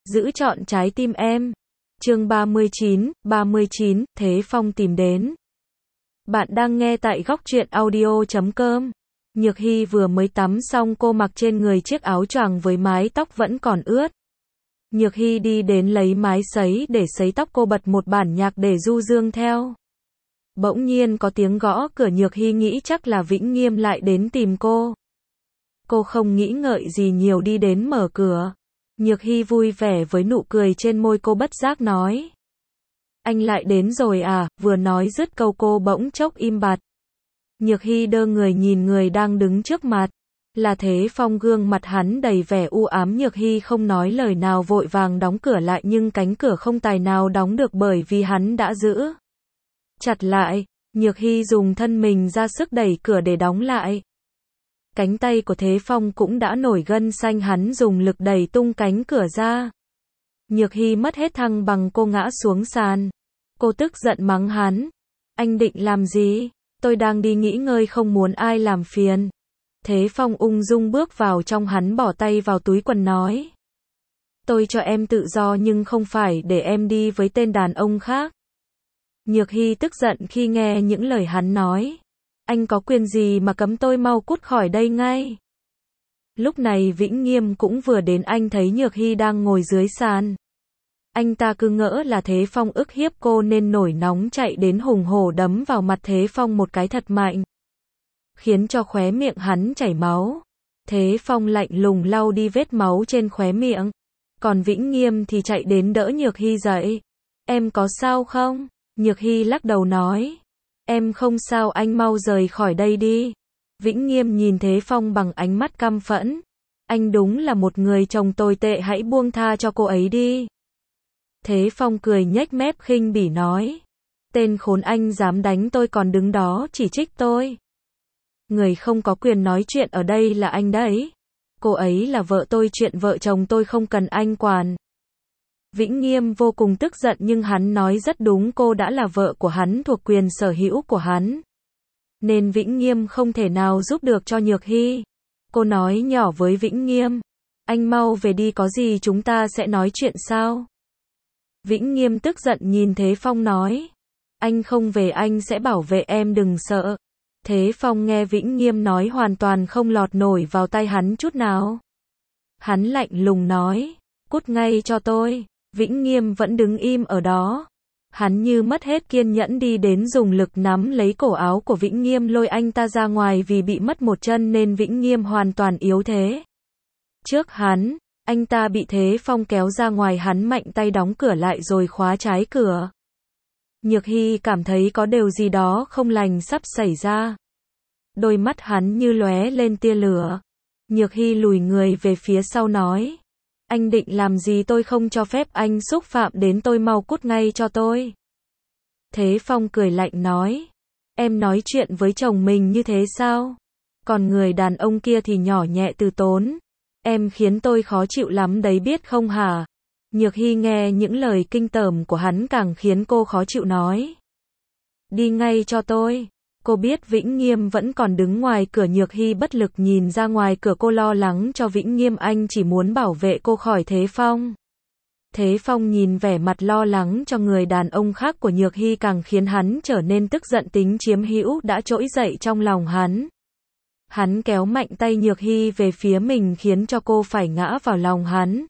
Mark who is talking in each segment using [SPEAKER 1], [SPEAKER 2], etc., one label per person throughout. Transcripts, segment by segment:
[SPEAKER 1] giữ trọn trái tim em. Chương 39, Thế Phong tìm đến. Bạn đang nghe tại góc truyện audio.com. Nhược Hy vừa mới tắm xong, cô mặc trên người chiếc áo choàng với mái tóc vẫn còn ướt. Nhược Hy đi đến lấy máy sấy để sấy tóc, cô bật một bản nhạc để du dương theo. Bỗng nhiên có tiếng gõ cửa, Nhược Hy nghĩ chắc là Vĩnh Nghiêm lại đến tìm cô. Cô không nghĩ ngợi gì nhiều đi đến mở cửa. Nhược Hy vui vẻ với nụ cười trên môi, cô bất giác nói: Anh lại đến rồi à? Vừa nói dứt câu cô bỗng chốc im bặt. Nhược Hy đơ người nhìn người đang đứng trước mặt. Là Thế Phong, gương mặt hắn đầy vẻ u ám. Nhược Hy không nói lời nào, vội vàng đóng cửa lại, nhưng cánh cửa không tài nào đóng được bởi vì hắn đã giữ chặt lại. Nhược Hy dùng thân mình ra sức đẩy cửa để đóng lại. Cánh tay của Thế Phong cũng đã nổi gân xanh, hắn dùng lực đẩy tung cánh cửa ra. Nhược Hy mất hết thăng bằng, cô ngã xuống sàn. Cô tức giận mắng hắn: Anh định làm gì? Tôi đang đi nghỉ ngơi, không muốn ai làm phiền. Thế Phong ung dung bước vào trong, hắn bỏ tay vào túi quần nói: Tôi cho em tự do nhưng không phải để em đi với tên đàn ông khác. Nhược Hy tức giận khi nghe những lời hắn nói. Anh có quyền gì mà cấm tôi, mau cút khỏi đây ngay. Lúc này Vĩnh Nghiêm cũng vừa đến, anh thấy Nhược Hy đang ngồi dưới sàn. Anh ta cứ ngỡ là Thế Phong ức hiếp cô nên nổi nóng chạy đến hùng hổ đấm vào mặt Thế Phong một cái thật mạnh, khiến cho khóe miệng hắn chảy máu. Thế Phong lạnh lùng lau đi vết máu trên khóe miệng. Còn Vĩnh Nghiêm thì chạy đến đỡ Nhược Hy dậy. Em có sao không? Nhược Hy lắc đầu nói: Em không sao, anh mau rời khỏi đây đi. Vĩnh Nghiêm nhìn Thế Phong bằng ánh mắt căm phẫn. Anh đúng là một người chồng tồi tệ, hãy buông tha cho cô ấy đi. Thế Phong cười nhếch mép khinh bỉ nói: Tên khốn, anh dám đánh tôi còn đứng đó chỉ trích tôi. Người không có quyền nói chuyện ở đây là anh đấy. Cô ấy là vợ tôi, chuyện vợ chồng tôi không cần anh quản. Vĩnh Nghiêm vô cùng tức giận, nhưng hắn nói rất đúng, cô đã là vợ của hắn, thuộc quyền sở hữu của hắn. Nên Vĩnh Nghiêm không thể nào giúp được cho Nhược Hy. Cô nói nhỏ với Vĩnh Nghiêm: Anh mau về đi, có gì chúng ta sẽ nói chuyện sau. Vĩnh Nghiêm tức giận nhìn Thế Phong nói: Anh không về anh sẽ bảo vệ em, đừng sợ. Thế Phong nghe Vĩnh Nghiêm nói hoàn toàn không lọt nổi vào tay hắn chút nào. Hắn lạnh lùng nói: Cút ngay cho tôi. Vĩnh Nghiêm vẫn đứng im ở đó. Hắn như mất hết kiên nhẫn đi đến dùng lực nắm lấy cổ áo của Vĩnh Nghiêm, lôi anh ta ra ngoài. Vì bị mất một chân nên Vĩnh Nghiêm hoàn toàn yếu thế. Trước hắn, anh ta bị Thế Phong kéo ra ngoài, hắn mạnh tay đóng cửa lại rồi khóa trái cửa. Nhược Hy cảm thấy có điều gì đó không lành sắp xảy ra. Đôi mắt hắn như lóe lên tia lửa. Nhược Hy lùi người về phía sau nói: Anh định làm gì? Tôi không cho phép anh xúc phạm đến tôi, mau cút ngay cho tôi. Thế Phong cười lạnh nói: Em nói chuyện với chồng mình như thế sao? Còn người đàn ông kia thì nhỏ nhẹ từ tốn. Em khiến tôi khó chịu lắm đấy, biết không hả? Nhược Hy nghe những lời kinh tởm của hắn càng khiến cô khó chịu, nói: Đi ngay cho tôi. Cô biết Vĩnh Nghiêm vẫn còn đứng ngoài cửa. Nhược Hy bất lực nhìn ra ngoài cửa, cô lo lắng cho Vĩnh Nghiêm, anh chỉ muốn bảo vệ cô khỏi Thế Phong. Thế Phong nhìn vẻ mặt lo lắng cho người đàn ông khác của Nhược Hy càng khiến hắn trở nên tức giận, tính chiếm hữu đã trỗi dậy trong lòng hắn. Hắn kéo mạnh tay Nhược Hy về phía mình khiến cho cô phải ngã vào lòng hắn.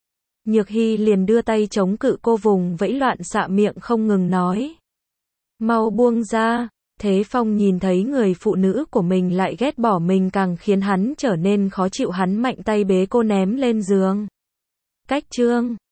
[SPEAKER 1] Nhược Hy liền đưa tay chống cự, cô vùng vẫy loạn xạ, miệng không ngừng nói: Mau buông ra. Thế Phong nhìn thấy người phụ nữ của mình lại ghét bỏ mình càng khiến hắn trở nên khó chịu, hắn mạnh tay bế cô ném lên giường. Cách chương